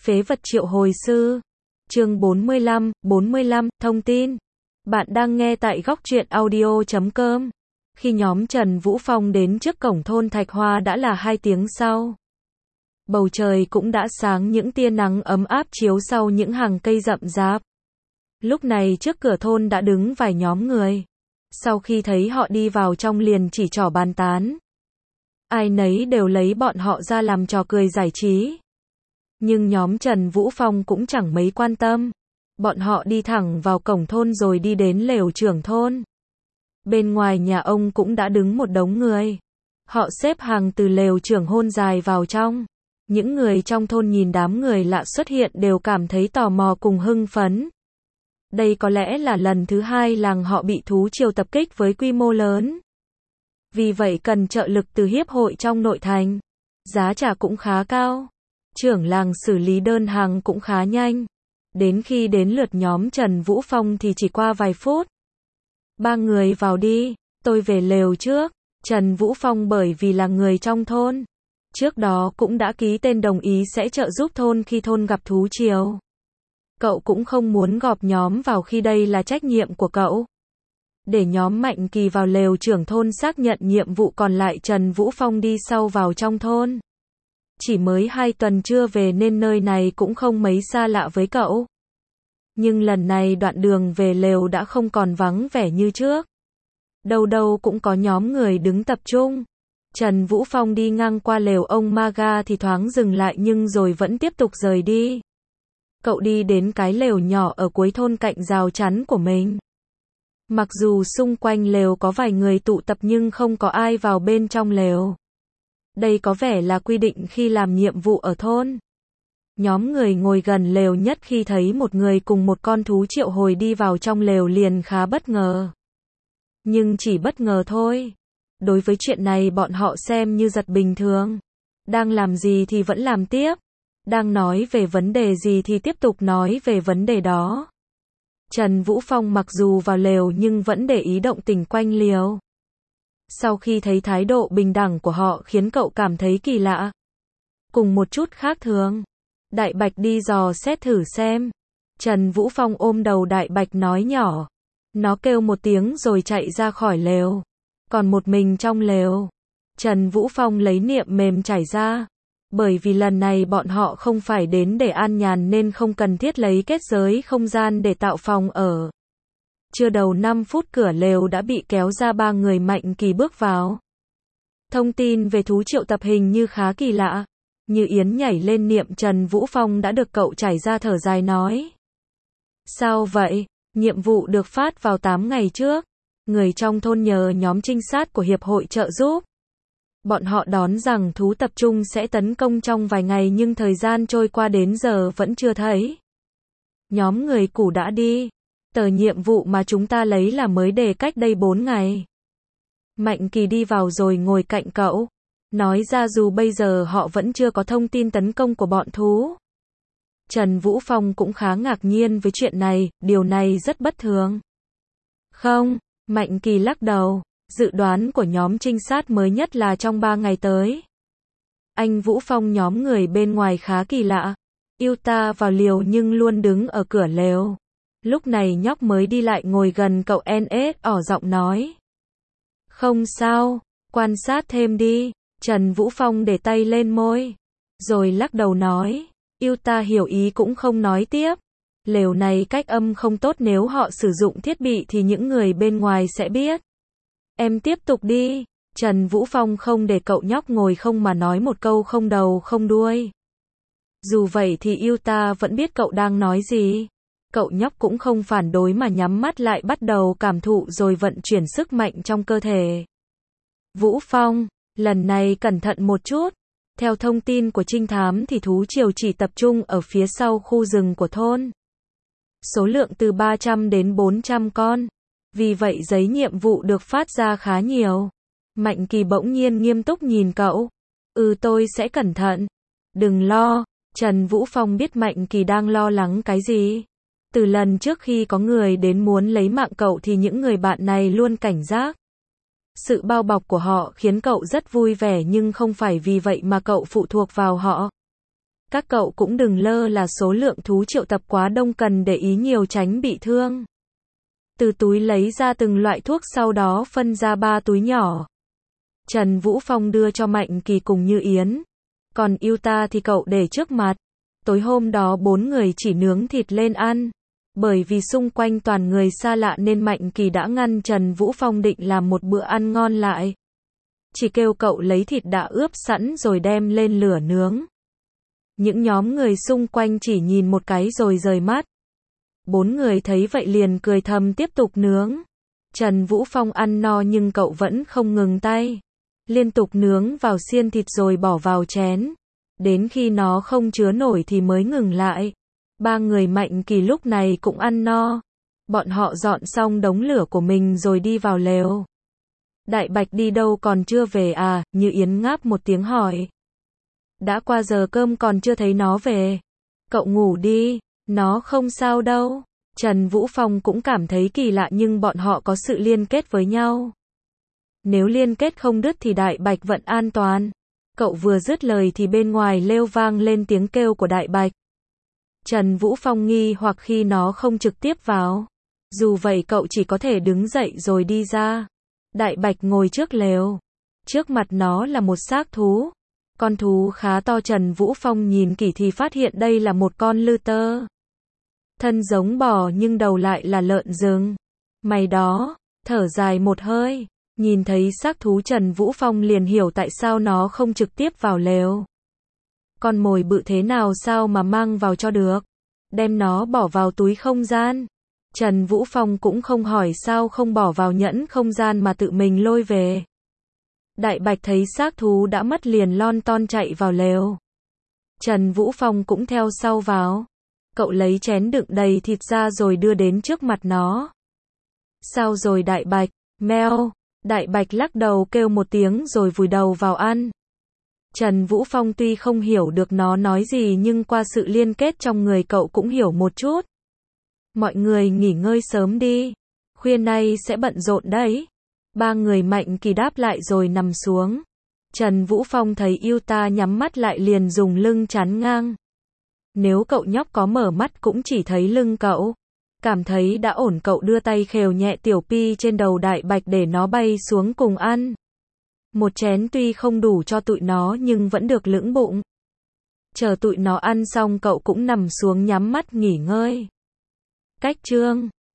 Phế vật triệu hồi sư. Chương 45, thông tin. Bạn đang nghe tại góc truyện audio.com. Khi nhóm Trần Vũ Phong đến trước cổng thôn Thạch Hoa đã là 2 tiếng sau. Bầu trời cũng đã sáng, những tia nắng ấm áp chiếu sau những hàng cây rậm rạp. Lúc này trước cửa thôn đã đứng vài nhóm người. Sau khi thấy họ đi vào trong liền chỉ trỏ bàn tán. Ai nấy đều lấy bọn họ ra làm trò cười giải trí. Nhưng nhóm Trần Vũ Phong cũng chẳng mấy quan tâm. Bọn họ đi thẳng vào cổng thôn rồi đi đến lều trưởng thôn. Bên ngoài nhà ông cũng đã đứng một đống người. Họ xếp hàng từ lều trưởng thôn dài vào trong. Những người trong thôn nhìn đám người lạ xuất hiện đều cảm thấy tò mò cùng hưng phấn. Đây có lẽ là lần thứ 2 làng họ bị thú triều tập kích với quy mô lớn. Vì vậy cần trợ lực từ hiệp hội trong nội thành. Giá trả cũng khá cao. Trưởng làng xử lý đơn hàng cũng khá nhanh. Đến khi đến lượt nhóm Trần Vũ Phong thì chỉ qua vài phút. 3 người vào đi, tôi về lều trước. Trần Vũ Phong bởi vì là người trong thôn. Trước đó cũng đã ký tên đồng ý sẽ trợ giúp thôn khi thôn gặp thú triều. Cậu cũng không muốn gộp nhóm vào khi đây là trách nhiệm của cậu. Để nhóm Mạnh Kỳ vào lều trưởng thôn xác nhận nhiệm vụ, còn lại Trần Vũ Phong đi sau vào trong thôn. Chỉ mới 2 tuần chưa về nên nơi này cũng không mấy xa lạ với cậu. Nhưng lần này đoạn đường về lều đã không còn vắng vẻ như trước. Đâu đâu cũng có nhóm người đứng tập trung. Trần Vũ Phong đi ngang qua lều ông Maga thì thoáng dừng lại nhưng rồi vẫn tiếp tục rời đi. Cậu đi đến cái lều nhỏ ở cuối thôn cạnh rào chắn của mình. Mặc dù xung quanh lều có vài người tụ tập nhưng không có ai vào bên trong lều. Đây có vẻ là quy định khi làm nhiệm vụ ở thôn. Nhóm người ngồi gần lều nhất khi thấy một người cùng một con thú triệu hồi đi vào trong lều liền khá bất ngờ. Nhưng chỉ bất ngờ thôi. Đối với chuyện này bọn họ xem như giật bình thường. Đang làm gì thì vẫn làm tiếp. Đang nói về vấn đề gì thì tiếp tục nói về vấn đề đó. Trần Vũ Phong mặc dù vào lều nhưng vẫn để ý động tĩnh quanh lều. Sau khi thấy thái độ bình đẳng của họ khiến cậu cảm thấy kỳ lạ. Cùng một chút khác thường. Đại Bạch đi dò xét thử xem. Trần Vũ Phong ôm đầu Đại Bạch nói nhỏ. Nó kêu một tiếng rồi chạy ra khỏi lều. Còn một mình trong lều. Trần Vũ Phong lấy niệm mềm trải ra. Bởi vì lần này bọn họ không phải đến để an nhàn nên không cần thiết lấy kết giới không gian để tạo phòng ở. Chưa đầu 5 phút cửa lều đã bị kéo ra, 3 người Mạnh Kỳ bước vào. Thông tin về thú triệu tập hình như khá kỳ lạ. Như yến nhảy lên niệm Trần Vũ Phong đã được cậu trải ra thở dài nói. Sao vậy? Nhiệm vụ được phát vào 8 ngày trước. Người trong thôn nhờ nhóm trinh sát của hiệp hội trợ giúp. Bọn họ đoán rằng thú tập trung sẽ tấn công trong vài ngày nhưng thời gian trôi qua đến giờ vẫn chưa thấy. Nhóm người cũ đã đi. Tờ nhiệm vụ mà chúng ta lấy là mới đề cách đây 4 ngày. Mạnh Kỳ đi vào rồi ngồi cạnh cậu. Nói ra dù bây giờ họ vẫn chưa có thông tin tấn công của bọn thú. Trần Vũ Phong cũng khá ngạc nhiên với chuyện này, điều này rất bất thường. Không, Mạnh Kỳ lắc đầu. Dự đoán của nhóm trinh sát mới nhất là trong 3 ngày tới. Anh Vũ Phong nhóm người bên ngoài khá kỳ lạ. Yuta vào liều nhưng luôn đứng ở cửa lều. Lúc này nhóc mới đi lại ngồi gần cậu NS ỏ giọng nói. Không sao, quan sát thêm đi. Trần Vũ Phong để tay lên môi. Rồi lắc đầu nói. Yuta hiểu ý cũng không nói tiếp. Lều này cách âm không tốt, nếu họ sử dụng thiết bị thì những người bên ngoài sẽ biết. Em tiếp tục đi. Trần Vũ Phong không để cậu nhóc ngồi không mà nói một câu không đầu không đuôi. Dù vậy thì Yuta vẫn biết cậu đang nói gì. Cậu nhóc cũng không phản đối mà nhắm mắt lại bắt đầu cảm thụ rồi vận chuyển sức mạnh trong cơ thể. Vũ Phong, lần này cẩn thận một chút. Theo thông tin của trinh thám thì thú triều chỉ tập trung ở phía sau khu rừng của thôn. Số lượng từ 300 đến 400 con. Vì vậy giấy nhiệm vụ được phát ra khá nhiều. Mạnh Kỳ bỗng nhiên nghiêm túc nhìn cậu. Tôi sẽ cẩn thận. Đừng lo. Trần Vũ Phong biết Mạnh Kỳ đang lo lắng cái gì. Từ lần trước khi có người đến muốn lấy mạng cậu thì những người bạn này luôn cảnh giác. Sự bao bọc của họ khiến cậu rất vui vẻ nhưng không phải vì vậy mà cậu phụ thuộc vào họ. Các cậu cũng đừng lơ là số lượng thú triệu tập quá đông, cần để ý nhiều tránh bị thương. Từ túi lấy ra từng loại thuốc, sau đó phân ra 3 túi nhỏ. Trần Vũ Phong đưa cho Mạnh Kỳ cùng Như Yến. Còn Yuta thì cậu để trước mặt. Tối hôm đó 4 người chỉ nướng thịt lên ăn. Bởi vì xung quanh toàn người xa lạ nên Mạnh Kỳ đã ngăn Trần Vũ Phong định làm một bữa ăn ngon lại. Chỉ kêu cậu lấy thịt đã ướp sẵn rồi đem lên lửa nướng. Những nhóm người xung quanh chỉ nhìn một cái rồi rời mắt. 4 người thấy vậy liền cười thầm tiếp tục nướng. Trần Vũ Phong ăn no nhưng cậu vẫn không ngừng tay. Liên tục nướng vào xiên thịt rồi bỏ vào chén. Đến khi nó không chứa nổi thì mới ngừng lại. 3 người Mạnh Kỳ lúc này cũng ăn no. Bọn họ dọn xong đống lửa của mình rồi đi vào lều. Đại Bạch đi đâu còn chưa về à? Như Yến ngáp một tiếng hỏi. Đã qua giờ cơm còn chưa thấy nó về. Cậu ngủ đi, nó không sao đâu. Trần Vũ Phong cũng cảm thấy kỳ lạ nhưng bọn họ có sự liên kết với nhau. Nếu liên kết không đứt thì Đại Bạch vẫn an toàn. Cậu vừa dứt lời thì bên ngoài lều vang lên tiếng kêu của Đại Bạch. Trần Vũ Phong nghi hoặc khi nó không trực tiếp vào. Dù vậy cậu chỉ có thể đứng dậy rồi đi ra. Đại Bạch ngồi trước lều. Trước mặt nó là một xác thú. Con thú khá to. Trần Vũ Phong nhìn kỹ thì phát hiện đây là một con lư tơ. Thân giống bò nhưng đầu lại là lợn rừng. Mày đó, thở dài một hơi. Nhìn thấy xác thú Trần Vũ Phong liền hiểu tại sao nó không trực tiếp vào lều. Con mồi bự thế nào sao mà mang vào cho được. Đem nó bỏ vào túi không gian. Trần Vũ Phong cũng không hỏi sao không bỏ vào nhẫn không gian mà tự mình lôi về. Đại Bạch thấy xác thú đã mất liền lon ton chạy vào lều. Trần Vũ Phong cũng theo sau vào. Cậu lấy chén đựng đầy thịt ra rồi đưa đến trước mặt nó. Sao rồi Đại Bạch? Meo. Đại Bạch lắc đầu kêu một tiếng rồi vùi đầu vào ăn. Trần Vũ Phong tuy không hiểu được nó nói gì nhưng qua sự liên kết trong người cậu cũng hiểu một chút. Mọi người nghỉ ngơi sớm đi. Khuya nay sẽ bận rộn đấy. 3 người Mạnh Kỳ đáp lại rồi nằm xuống. Trần Vũ Phong thấy Yuta nhắm mắt lại liền dùng lưng chắn ngang. Nếu cậu nhóc có mở mắt cũng chỉ thấy lưng cậu. Cảm thấy đã ổn cậu đưa tay khều nhẹ tiểu pi trên đầu Đại Bạch để nó bay xuống cùng ăn. Một chén tuy không đủ cho tụi nó nhưng vẫn được lưỡng bụng. Chờ tụi nó ăn xong cậu cũng nằm xuống nhắm mắt nghỉ ngơi. Cách chương